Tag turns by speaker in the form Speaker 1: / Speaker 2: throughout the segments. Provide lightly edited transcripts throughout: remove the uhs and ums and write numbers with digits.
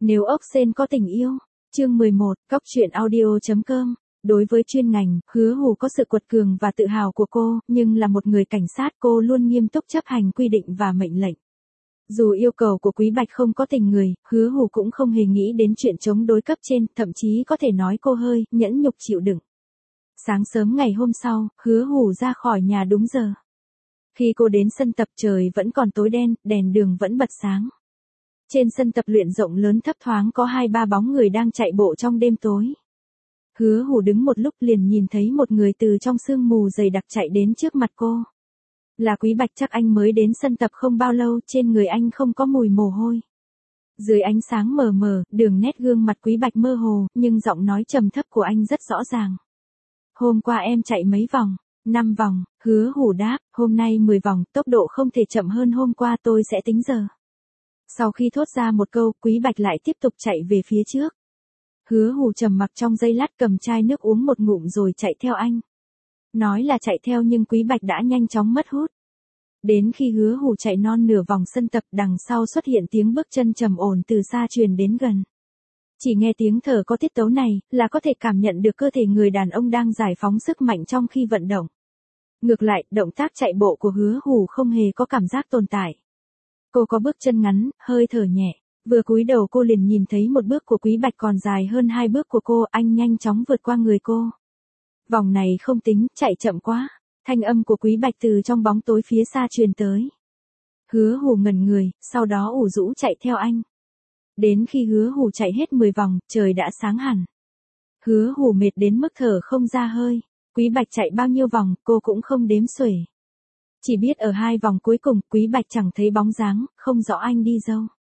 Speaker 1: Nếu ốc sên có tình yêu. Chương 11, Cóc truyện audio.com. Đối với chuyên ngành, Hứa Hủ có sự quật cường và tự hào của cô, nhưng là một người cảnh sát cô luôn nghiêm túc chấp hành quy định và mệnh lệnh. Dù yêu cầu của Quý Bạch không có tình người, Hứa Hủ cũng không hề nghĩ đến chuyện chống đối cấp trên, thậm chí có thể nói cô hơi nhẫn nhục chịu đựng. Sáng sớm ngày hôm sau, Hứa Hủ ra khỏi nhà đúng giờ. Khi cô đến sân tập trời vẫn còn tối đen, đèn đường vẫn bật sáng. Trên sân tập luyện rộng lớn thấp thoáng có 2-3 bóng người đang chạy bộ trong đêm tối. Hứa Hủ đứng một lúc liền nhìn thấy một người từ trong sương mù dày đặc chạy đến trước mặt cô. Là Quý Bạch, chắc anh mới đến sân tập không bao lâu, trên người anh không có mùi mồ hôi. Dưới ánh sáng mờ mờ, đường nét gương mặt Quý Bạch mơ hồ, nhưng giọng nói trầm thấp của anh rất rõ ràng. Hôm qua em chạy mấy vòng? 5 vòng, Hứa Hủ đáp, hôm nay 10 vòng, tốc độ không thể chậm hơn hôm qua, tôi sẽ tính giờ. Sau khi thốt ra một câu, Quý Bạch lại tiếp tục chạy về phía trước. Hứa Hủ trầm mặc trong giây lát, cầm chai nước uống một ngụm rồi chạy theo anh. Nói là chạy theo nhưng Quý Bạch đã nhanh chóng mất hút. Đến khi Hứa Hủ chạy non nửa vòng sân tập, đằng sau xuất hiện tiếng bước chân trầm ổn từ xa truyền đến gần. Chỉ nghe tiếng thở có tiết tấu này, là có thể cảm nhận được cơ thể người đàn ông đang giải phóng sức mạnh trong khi vận động. Ngược lại, động tác chạy bộ của Hứa Hủ không hề có cảm giác tồn tại. Cô có bước chân ngắn, hơi thở nhẹ. Vừa cúi đầu cô liền nhìn thấy một bước của Quý Bạch còn dài hơn 2 bước của cô, anh nhanh chóng vượt qua người cô. Vòng này không tính, chạy chậm quá. Thanh âm của Quý Bạch từ trong bóng tối phía xa truyền tới. Hứa Hủ ngẩn người, sau đó ủ rũ chạy theo anh. Đến khi Hứa Hủ chạy hết 10 vòng, trời đã sáng hẳn. Hứa Hủ mệt đến mức thở không ra hơi. Quý Bạch chạy bao nhiêu vòng, cô cũng không đếm xuể. Chỉ biết ở 2 vòng cuối cùng, Quý Bạch chẳng thấy bóng dáng, không rõ anh đi đâu.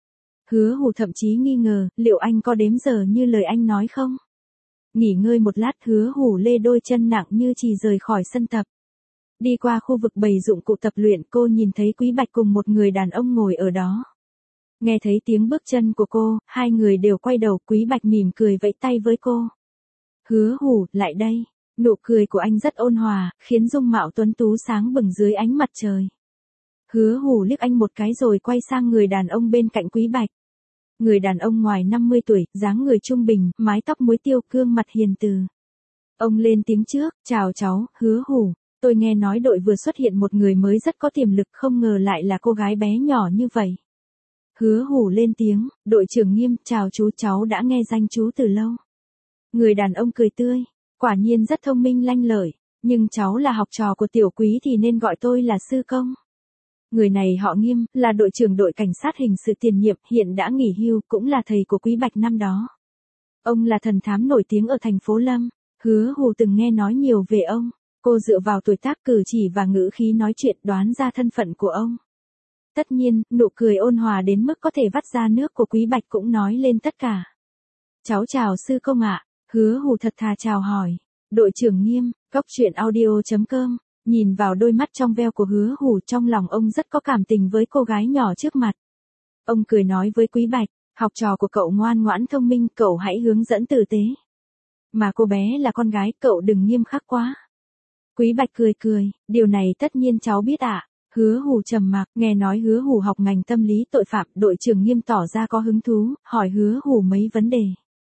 Speaker 1: Hứa Hủ thậm chí nghi ngờ, liệu anh có đếm giờ như lời anh nói không? Nghỉ ngơi một lát, Hứa Hủ lê đôi chân nặng như chì rời khỏi sân tập. Đi qua khu vực bày dụng cụ tập luyện, cô nhìn thấy Quý Bạch cùng một người đàn ông ngồi ở đó. Nghe thấy tiếng bước chân của cô, hai người đều quay đầu, Quý Bạch mỉm cười vẫy tay với cô. Hứa Hủ, lại đây. Nụ cười của anh rất ôn hòa, khiến dung mạo tuấn tú sáng bừng dưới ánh mặt trời. Hứa Hủ liếc anh một cái rồi quay sang người đàn ông bên cạnh Quý Bạch. Người đàn ông ngoài 50 tuổi, dáng người trung bình, mái tóc muối tiêu, gương mặt hiền từ. Ông lên tiếng trước, chào cháu, Hứa Hủ. Tôi nghe nói đội vừa xuất hiện một người mới rất có tiềm lực, không ngờ lại là cô gái bé nhỏ như vậy. Hứa Hủ lên tiếng, đội trưởng Nghiêm, chào chú, cháu đã nghe danh chú từ lâu. Người đàn ông cười tươi, quả nhiên rất thông minh lanh lợi, nhưng cháu là học trò của tiểu Quý thì nên gọi tôi là sư công. Người này họ Nghiêm, là đội trưởng đội cảnh sát hình sự tiền nhiệm, hiện đã nghỉ hưu, cũng là thầy của Quý Bạch năm đó. Ông là thần thám nổi tiếng ở thành phố Lâm, Hứa Hủ từng nghe nói nhiều về ông. Cô dựa vào tuổi tác, cử chỉ và ngữ khí nói chuyện đoán ra thân phận của ông. Tất nhiên, nụ cười ôn hòa đến mức có thể vắt ra nước của Quý Bạch cũng nói lên tất cả. Cháu chào sư công ạ. Hứa Hủ thật thà chào hỏi. Đội trưởng Nghiêm, Cóc truyện audio.com. Nhìn vào đôi mắt trong veo của Hứa Hủ, trong lòng ông rất có cảm tình với cô gái nhỏ trước mặt. Ông cười nói với Quý Bạch, học trò của cậu ngoan ngoãn thông minh, cậu hãy hướng dẫn tử tế. Mà cô bé là con gái, cậu đừng nghiêm khắc quá. Quý Bạch cười cười, điều này tất nhiên cháu biết ạ. Hứa Hủ trầm mặc, nghe nói Hứa Hủ học ngành tâm lý tội phạm, đội trưởng Nghiêm tỏ ra có hứng thú, hỏi Hứa Hủ mấy vấn đề.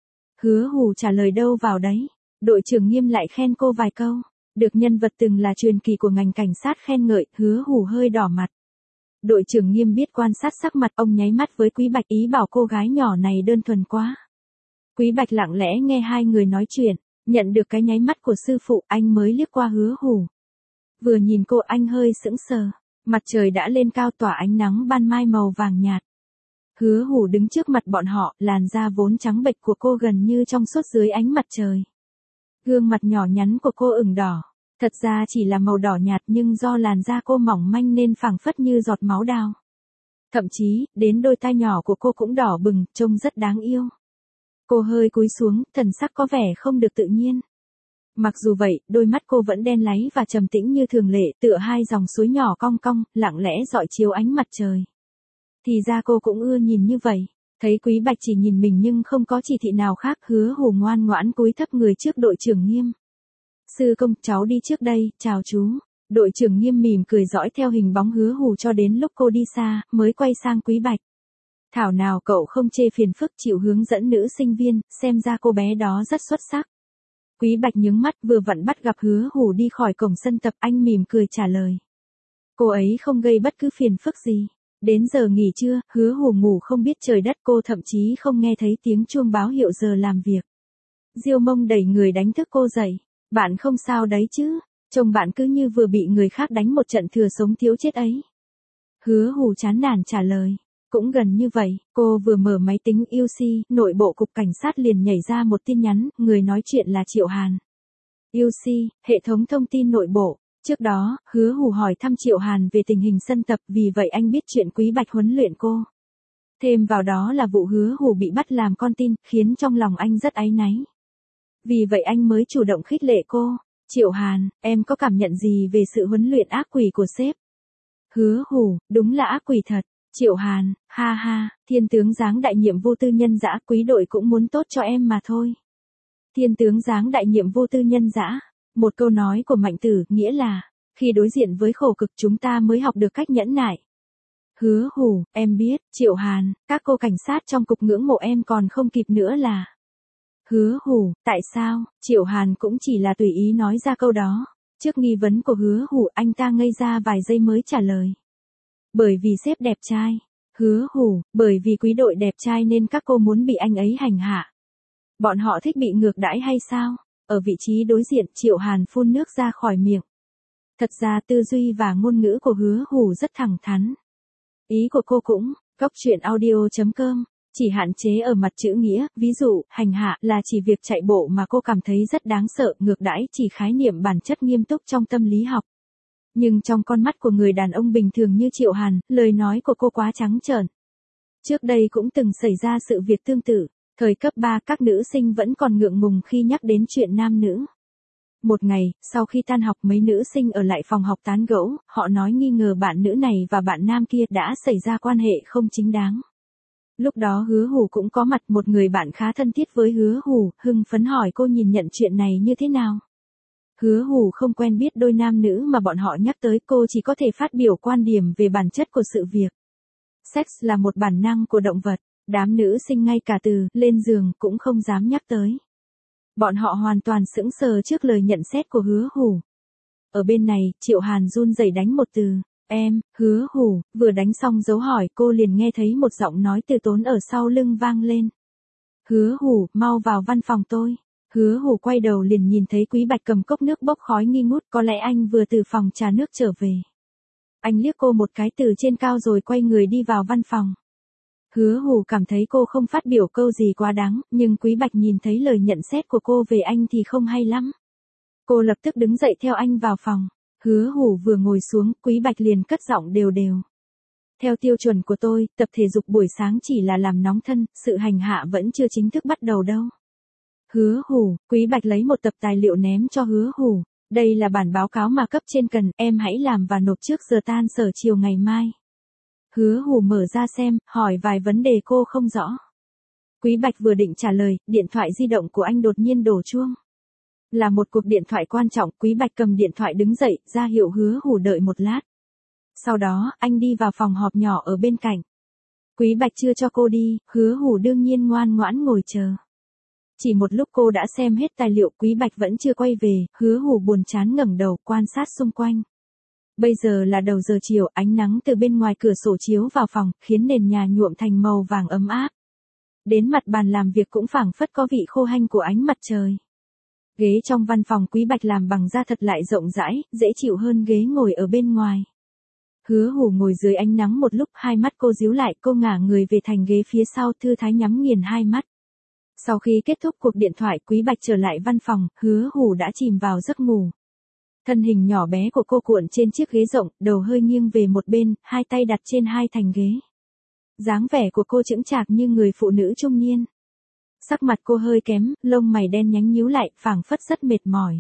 Speaker 1: Hứa Hủ trả lời đâu vào đấy. Đội trưởng Nghiêm lại khen cô vài câu. Được nhân vật từng là truyền kỳ của ngành cảnh sát khen ngợi, Hứa Hủ hơi đỏ mặt. Đội trưởng Nghiêm biết quan sát sắc mặt, ông nháy mắt với Quý Bạch, ý bảo cô gái nhỏ này đơn thuần quá. Quý Bạch lặng lẽ nghe hai người nói chuyện, nhận được cái nháy mắt của sư phụ, anh mới liếc qua Hứa Hủ. Vừa nhìn cô anh hơi sững sờ, mặt trời đã lên cao tỏa ánh nắng ban mai màu vàng nhạt. Hứa Hủ đứng trước mặt bọn họ, làn da vốn trắng bệch của cô gần như trong suốt dưới ánh mặt trời. Gương mặt nhỏ nhắn của cô ửng đỏ, thật ra chỉ là màu đỏ nhạt nhưng do làn da cô mỏng manh nên phảng phất như giọt máu đào. Thậm chí, đến đôi tai nhỏ của cô cũng đỏ bừng, trông rất đáng yêu. Cô hơi cúi xuống, thần sắc có vẻ không được tự nhiên. Mặc dù vậy, đôi mắt cô vẫn đen láy và trầm tĩnh như thường lệ, tựa hai dòng suối nhỏ cong cong, lặng lẽ rọi chiếu ánh mặt trời. Thì ra cô cũng ưa nhìn như vậy. Thấy Quý Bạch chỉ nhìn mình nhưng không có chỉ thị nào khác, Hứa Hủ ngoan ngoãn cúi thấp người trước đội trưởng Nghiêm. Sư công, cháu đi trước đây, chào chú. Đội trưởng Nghiêm mỉm cười dõi theo hình bóng Hứa Hủ cho đến lúc cô đi xa, mới quay sang Quý Bạch. Thảo nào cậu không chê phiền phức chịu hướng dẫn nữ sinh viên, xem ra cô bé đó rất xuất sắc. Quý Bạch nhướng mắt vừa vặn bắt gặp Hứa Hủ đi khỏi cổng sân tập, anh mỉm cười trả lời. Cô ấy không gây bất cứ phiền phức gì. Đến giờ nghỉ trưa, Hứa Hủ ngủ không biết trời đất, cô thậm chí không nghe thấy tiếng chuông báo hiệu giờ làm việc. Diêu Mông đẩy người đánh thức cô dậy. Bạn không sao đấy chứ? Chồng bạn cứ như vừa bị người khác đánh một trận thừa sống thiếu chết ấy. Hứa Hủ chán nản trả lời. Cũng gần như vậy, cô vừa mở máy tính UC, nội bộ cục cảnh sát liền nhảy ra một tin nhắn, người nói chuyện là Triệu Hàn. UC, hệ thống thông tin nội bộ. Trước đó, Hứa Hủ hỏi thăm Triệu Hàn về tình hình sân tập, vì vậy anh biết chuyện Quý Bạch huấn luyện cô. Thêm vào đó là vụ Hứa Hủ bị bắt làm con tin, khiến trong lòng anh rất áy náy. Vì vậy anh mới chủ động khích lệ cô. Triệu Hàn, em có cảm nhận gì về sự huấn luyện ác quỷ của sếp? Hứa Hủ, đúng là ác quỷ thật. Triệu Hàn, ha ha, thiên tướng giáng đại nhiệm vô tư nhân dã, quý đội cũng muốn tốt cho em mà thôi. Thiên tướng giáng đại nhiệm vô tư nhân dã, một câu nói của Mạnh Tử, nghĩa là, khi đối diện với khổ cực chúng ta mới học được cách nhẫn nại. Hứa Hủ, em biết, Triệu Hàn, các cô cảnh sát trong cục ngưỡng mộ em còn không kịp nữa là. Hứa Hủ, tại sao? Triệu Hàn cũng chỉ là tùy ý nói ra câu đó. Trước nghi vấn của Hứa Hủ, anh ta ngây ra vài giây mới trả lời. Bởi vì sếp đẹp trai. Hứa Hủ, bởi vì quý đội đẹp trai nên các cô muốn bị anh ấy hành hạ. Bọn họ thích bị ngược đãi hay sao? Ở vị trí đối diện, Triệu Hàn phun nước ra khỏi miệng. Thật ra tư duy và ngôn ngữ của Hứa Hủ rất thẳng thắn. Ý của cô cũng, goctruyện.audio.com, chỉ hạn chế ở mặt chữ nghĩa, ví dụ, hành hạ là chỉ việc chạy bộ mà cô cảm thấy rất đáng sợ, ngược đãi chỉ khái niệm bản chất nghiêm túc trong tâm lý học. Nhưng trong con mắt của người đàn ông bình thường như Triệu Hàn, lời nói của cô quá trắng trợn. Trước đây cũng từng xảy ra sự việc tương tự, thời cấp 3 các nữ sinh vẫn còn ngượng ngùng khi nhắc đến chuyện nam nữ. Một ngày, sau khi tan học mấy nữ sinh ở lại phòng học tán gẫu, họ nói nghi ngờ bạn nữ này và bạn nam kia đã xảy ra quan hệ không chính đáng. Lúc đó Hứa Hủ cũng có mặt, một người bạn khá thân thiết với Hứa Hủ, hưng phấn hỏi cô nhìn nhận chuyện này như thế nào. Hứa Hủ không quen biết đôi nam nữ mà bọn họ nhắc tới, cô chỉ có thể phát biểu quan điểm về bản chất của sự việc. Sex là một bản năng của động vật, đám nữ sinh ngay cả từ lên giường cũng không dám nhắc tới. Bọn họ hoàn toàn sững sờ trước lời nhận xét của Hứa Hủ. Ở bên này, Triệu Hàn run rẩy đánh một từ, em, Hứa Hủ, vừa đánh xong dấu hỏi cô liền nghe thấy một giọng nói từ tốn ở sau lưng vang lên. Hứa Hủ, mau vào văn phòng tôi. Hứa Hủ quay đầu liền nhìn thấy Quý Bạch cầm cốc nước bốc khói nghi ngút, có lẽ anh vừa từ phòng trà nước trở về. Anh liếc cô một cái từ trên cao rồi quay người đi vào văn phòng. Hứa Hủ cảm thấy cô không phát biểu câu gì quá đáng, nhưng Quý Bạch nhìn thấy lời nhận xét của cô về anh thì không hay lắm. Cô lập tức đứng dậy theo anh vào phòng. Hứa Hủ vừa ngồi xuống, Quý Bạch liền cất giọng đều đều. Theo tiêu chuẩn của tôi, tập thể dục buổi sáng chỉ là làm nóng thân, sự hành hạ vẫn chưa chính thức bắt đầu đâu. Hứa Hủ, Quý Bạch lấy một tập tài liệu ném cho Hứa Hủ. Đây là bản báo cáo mà cấp trên cần, em hãy làm và nộp trước giờ tan sở chiều ngày mai. Hứa Hủ mở ra xem, hỏi vài vấn đề cô không rõ. Quý Bạch vừa định trả lời, điện thoại di động của anh đột nhiên đổ chuông. Là một cuộc điện thoại quan trọng, Quý Bạch cầm điện thoại đứng dậy, ra hiệu Hứa Hủ đợi một lát. Sau đó, anh đi vào phòng họp nhỏ ở bên cạnh. Quý Bạch chưa cho cô đi, Hứa Hủ đương nhiên ngoan ngoãn ngồi chờ. Chỉ một lúc cô đã xem hết tài liệu, Quý Bạch vẫn chưa quay về, Hứa Hủ buồn chán ngẩng đầu, quan sát xung quanh. Bây giờ là đầu giờ chiều, ánh nắng từ bên ngoài cửa sổ chiếu vào phòng, khiến nền nhà nhuộm thành màu vàng ấm áp. Đến mặt bàn làm việc cũng phảng phất có vị khô hanh của ánh mặt trời. Ghế trong văn phòng Quý Bạch làm bằng da thật lại rộng rãi, dễ chịu hơn ghế ngồi ở bên ngoài. Hứa Hủ ngồi dưới ánh nắng một lúc, hai mắt cô díu lại, cô ngả người về thành ghế phía sau, thư thái nhắm nghiền hai mắt. Sau khi kết thúc cuộc điện thoại, Quý Bạch trở lại văn phòng, Hứa Hủ đã chìm vào giấc ngủ. Thân hình nhỏ bé của cô cuộn trên chiếc ghế rộng, đầu hơi nghiêng về một bên, hai tay đặt trên hai thành ghế. Dáng vẻ của cô chững chạc như người phụ nữ trung niên. Sắc mặt cô hơi kém, lông mày đen nhánh nhíu lại, phảng phất rất mệt mỏi.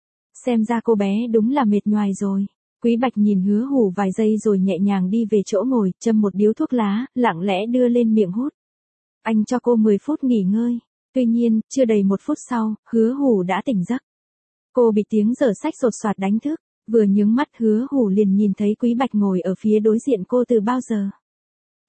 Speaker 1: Xem ra cô bé đúng là mệt nhoài rồi. Quý Bạch nhìn Hứa Hủ vài giây rồi nhẹ nhàng đi về chỗ ngồi, châm một điếu thuốc lá, lặng lẽ đưa lên miệng hút. Anh cho cô 10 phút nghỉ ngơi. Tuy nhiên, chưa đầy 1 phút sau, Hứa Hủ đã tỉnh giấc. Cô bị tiếng giở xách sột soạt đánh thức, vừa nhướng mắt Hứa Hủ liền nhìn thấy Quý Bạch ngồi ở phía đối diện cô từ bao giờ.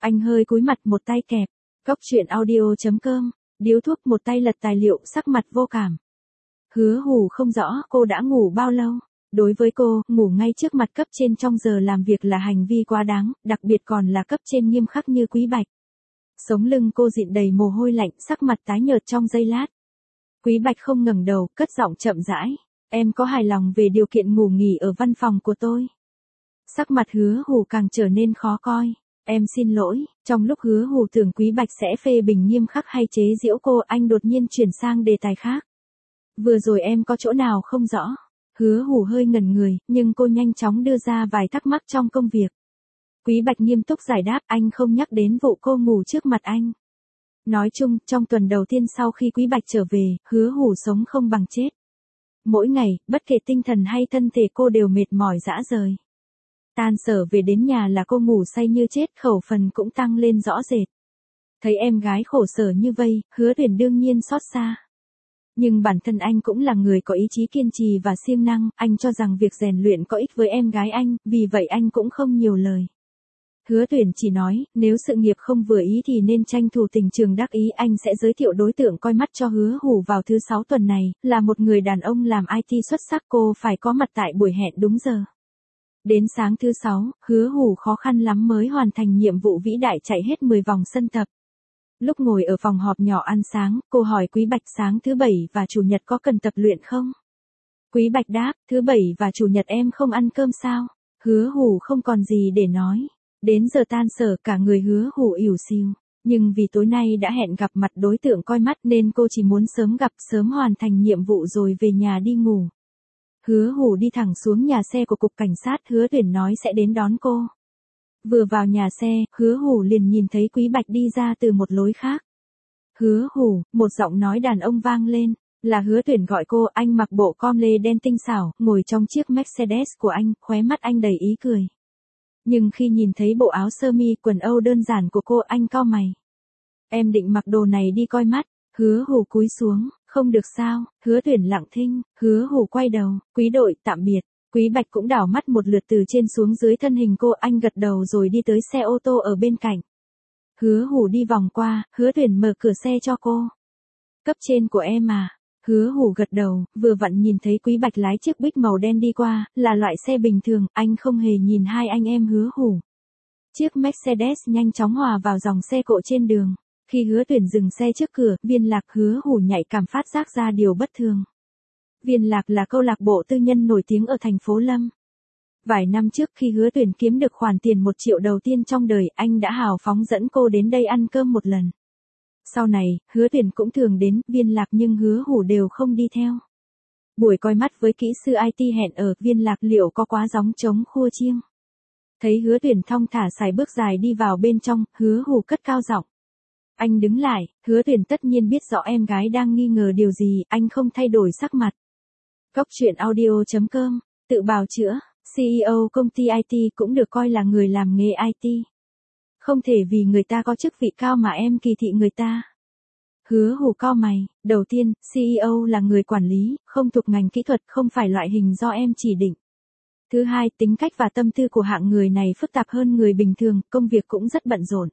Speaker 1: Anh hơi cúi mặt một tay kẹp. Cóc truyện audio.com. Điếu thuốc một tay lật tài liệu, sắc mặt vô cảm. Hứa Hủ không rõ cô đã ngủ bao lâu. Đối với cô, ngủ ngay trước mặt cấp trên trong giờ làm việc là hành vi quá đáng, đặc biệt còn là cấp trên nghiêm khắc như Quý Bạch. Sống lưng cô dịn đầy mồ hôi lạnh, sắc mặt tái nhợt trong giây lát. Quý Bạch không ngẩng đầu, cất giọng chậm rãi. Em có hài lòng về điều kiện ngủ nghỉ ở văn phòng của tôi? Sắc mặt Hứa Hủ càng trở nên khó coi. Em xin lỗi, trong lúc Hứa Hủ tưởng Quý Bạch sẽ phê bình nghiêm khắc hay chế giễu cô, anh đột nhiên chuyển sang đề tài khác. Vừa rồi em có chỗ nào không rõ? Hứa Hủ hơi ngẩn người, nhưng cô nhanh chóng đưa ra vài thắc mắc trong công việc. Quý Bạch nghiêm túc giải đáp, anh không nhắc đến vụ cô ngủ trước mặt anh. Nói chung, trong tuần đầu tiên sau khi Quý Bạch trở về, Hứa Hủ sống không bằng chết. Mỗi ngày, bất kể tinh thần hay thân thể cô đều mệt mỏi rã rời. Tan sở về đến nhà là cô ngủ say như chết, khẩu phần cũng tăng lên rõ rệt. Thấy em gái khổ sở như vây, Hứa Tuyển đương nhiên xót xa. Nhưng bản thân anh cũng là người có ý chí kiên trì và siêng năng, anh cho rằng việc rèn luyện có ích với em gái anh, vì vậy anh cũng không nhiều lời. Hứa Tuyển chỉ nói, nếu sự nghiệp không vừa ý thì nên tranh thủ tình trường đắc ý, anh sẽ giới thiệu đối tượng coi mắt cho Hứa Hủ vào thứ 6 tuần này, là một người đàn ông làm IT xuất sắc, cô phải có mặt tại buổi hẹn đúng giờ. Đến sáng thứ 6, Hứa Hủ khó khăn lắm mới hoàn thành nhiệm vụ vĩ đại chạy hết 10 vòng sân tập. Lúc ngồi ở phòng họp nhỏ ăn sáng, cô hỏi Quý Bạch sáng thứ 7 và chủ nhật có cần tập luyện không? Quý Bạch đáp, thứ 7 và chủ nhật em không ăn cơm sao? Hứa Hủ không còn gì để nói. Đến giờ tan sở cả người Hứa Hủ ỉu xìu. Nhưng vì tối nay đã hẹn gặp mặt đối tượng coi mắt nên cô chỉ muốn sớm gặp, sớm hoàn thành nhiệm vụ rồi về nhà đi ngủ. Hứa Hủ đi thẳng xuống nhà xe của cục cảnh sát, Hứa Tuyển nói sẽ đến đón cô. Vừa vào nhà xe, Hứa Hủ liền nhìn thấy Quý Bạch đi ra từ một lối khác. Hứa Hủ, một giọng nói đàn ông vang lên, là Hứa Tuyển gọi cô, anh mặc bộ com lê đen tinh xảo, ngồi trong chiếc Mercedes của anh, khóe mắt anh đầy ý cười. Nhưng khi nhìn thấy bộ áo sơ mi quần âu đơn giản của cô, anh cau mày. Em định mặc đồ này đi coi mắt? Hứa Hủ cúi xuống, không được sao? Hứa Tuyển lặng thinh, Hứa Hủ quay đầu, Quý đội, tạm biệt. Quý Bạch cũng đảo mắt một lượt từ trên xuống dưới thân hình cô, anh gật đầu rồi đi tới xe ô tô ở bên cạnh. Hứa Hủ đi vòng qua, Hứa Tuyển mở cửa xe cho cô. Cấp trên của em à? Hứa Hủ gật đầu, vừa vặn nhìn thấy Quý Bạch lái chiếc Buick màu đen đi qua, là loại xe bình thường, anh không hề nhìn hai anh em Hứa Hủ. Chiếc Mercedes nhanh chóng hòa vào dòng xe cộ trên đường. Khi Hứa Tuyển dừng xe trước cửa, Viên Lạc, Hứa Hủ nhạy cảm phát giác ra điều bất thường. Viên Lạc là câu lạc bộ tư nhân nổi tiếng ở thành phố Lâm. Vài năm trước khi Hứa Tuyển kiếm được khoản tiền 1 triệu đầu tiên trong đời, anh đã hào phóng dẫn cô đến đây ăn cơm một lần. Sau này, Hứa Tuyển cũng thường đến Viên Lạc nhưng Hứa Hủ đều không đi theo. Buổi coi mắt với kỹ sư IT hẹn ở Viên Lạc liệu có quá gióng trống khua chiêng. Thấy Hứa Tuyển thong thả sải bước dài đi vào bên trong, Hứa Hủ cất cao giọng. Anh đứng lại, Hứa Tuyển tất nhiên biết rõ em gái đang nghi ngờ điều gì, anh không thay đổi sắc mặt. Cóc truyện audio.com, tự bào chữa, CEO công ty IT cũng được coi là người làm nghề IT. Không thể vì người ta có chức vị cao mà em kỳ thị người ta. Hứa Hủ cau mày, đầu tiên, CEO là người quản lý, không thuộc ngành kỹ thuật, không phải loại hình do em chỉ định. Thứ hai, tính cách và tâm tư của hạng người này phức tạp hơn người bình thường, công việc cũng rất bận rộn.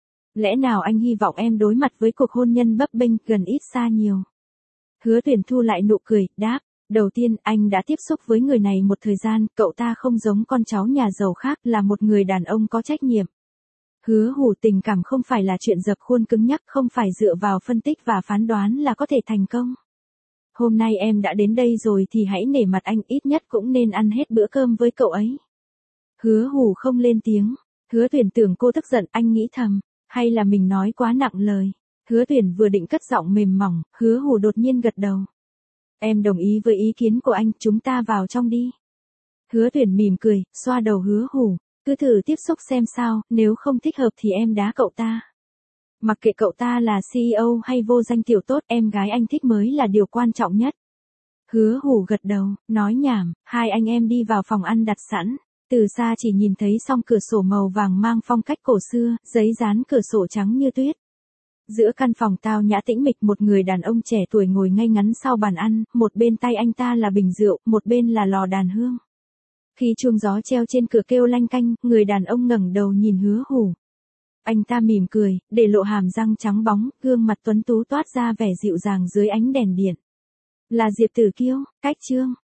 Speaker 1: Lẽ nào anh hy vọng em đối mặt với cuộc hôn nhân bấp bênh, gần ít xa nhiều? Hứa Tuyển thu lại nụ cười, đáp. Đầu tiên, anh đã tiếp xúc với người này một thời gian, cậu ta không giống con cháu nhà giàu khác, là một người đàn ông có trách nhiệm. Hứa Hủ, tình cảm không phải là chuyện dập khuôn cứng nhắc, không phải dựa vào phân tích và phán đoán là có thể thành công. Hôm nay em đã đến đây rồi thì hãy nể mặt anh, ít nhất cũng nên ăn hết bữa cơm với cậu ấy. Hứa Hủ không lên tiếng. Hứa Tuyển tưởng cô tức giận, anh nghĩ thầm, hay là mình nói quá nặng lời. Hứa Tuyển vừa định cất giọng mềm mỏng, Hứa Hủ đột nhiên gật đầu. Em đồng ý với ý kiến của anh, chúng ta vào trong đi. Hứa Tuyển mỉm cười, xoa đầu Hứa Hủ, cứ thử tiếp xúc xem sao, nếu không thích hợp thì em đá cậu ta. Mặc kệ cậu ta là CEO hay vô danh tiểu tốt, em gái anh thích mới là điều quan trọng nhất. Hứa Hủ gật đầu, nói nhảm, hai anh em đi vào phòng ăn đặt sẵn. Từ xa chỉ nhìn thấy song cửa sổ màu vàng mang phong cách cổ xưa, giấy dán cửa sổ trắng như tuyết. Giữa căn phòng tao nhã tĩnh mịch, một người đàn ông trẻ tuổi ngồi ngay ngắn sau bàn ăn, một bên tay anh ta là bình rượu, một bên là lò đàn hương. Khi chuông gió treo trên cửa kêu lanh canh, người đàn ông ngẩng đầu nhìn Hứa Hủ. Anh ta mỉm cười, để lộ hàm răng trắng bóng, gương mặt tuấn tú toát ra vẻ dịu dàng dưới ánh đèn điện. Là Diệp Tử Kiêu, cách Trương.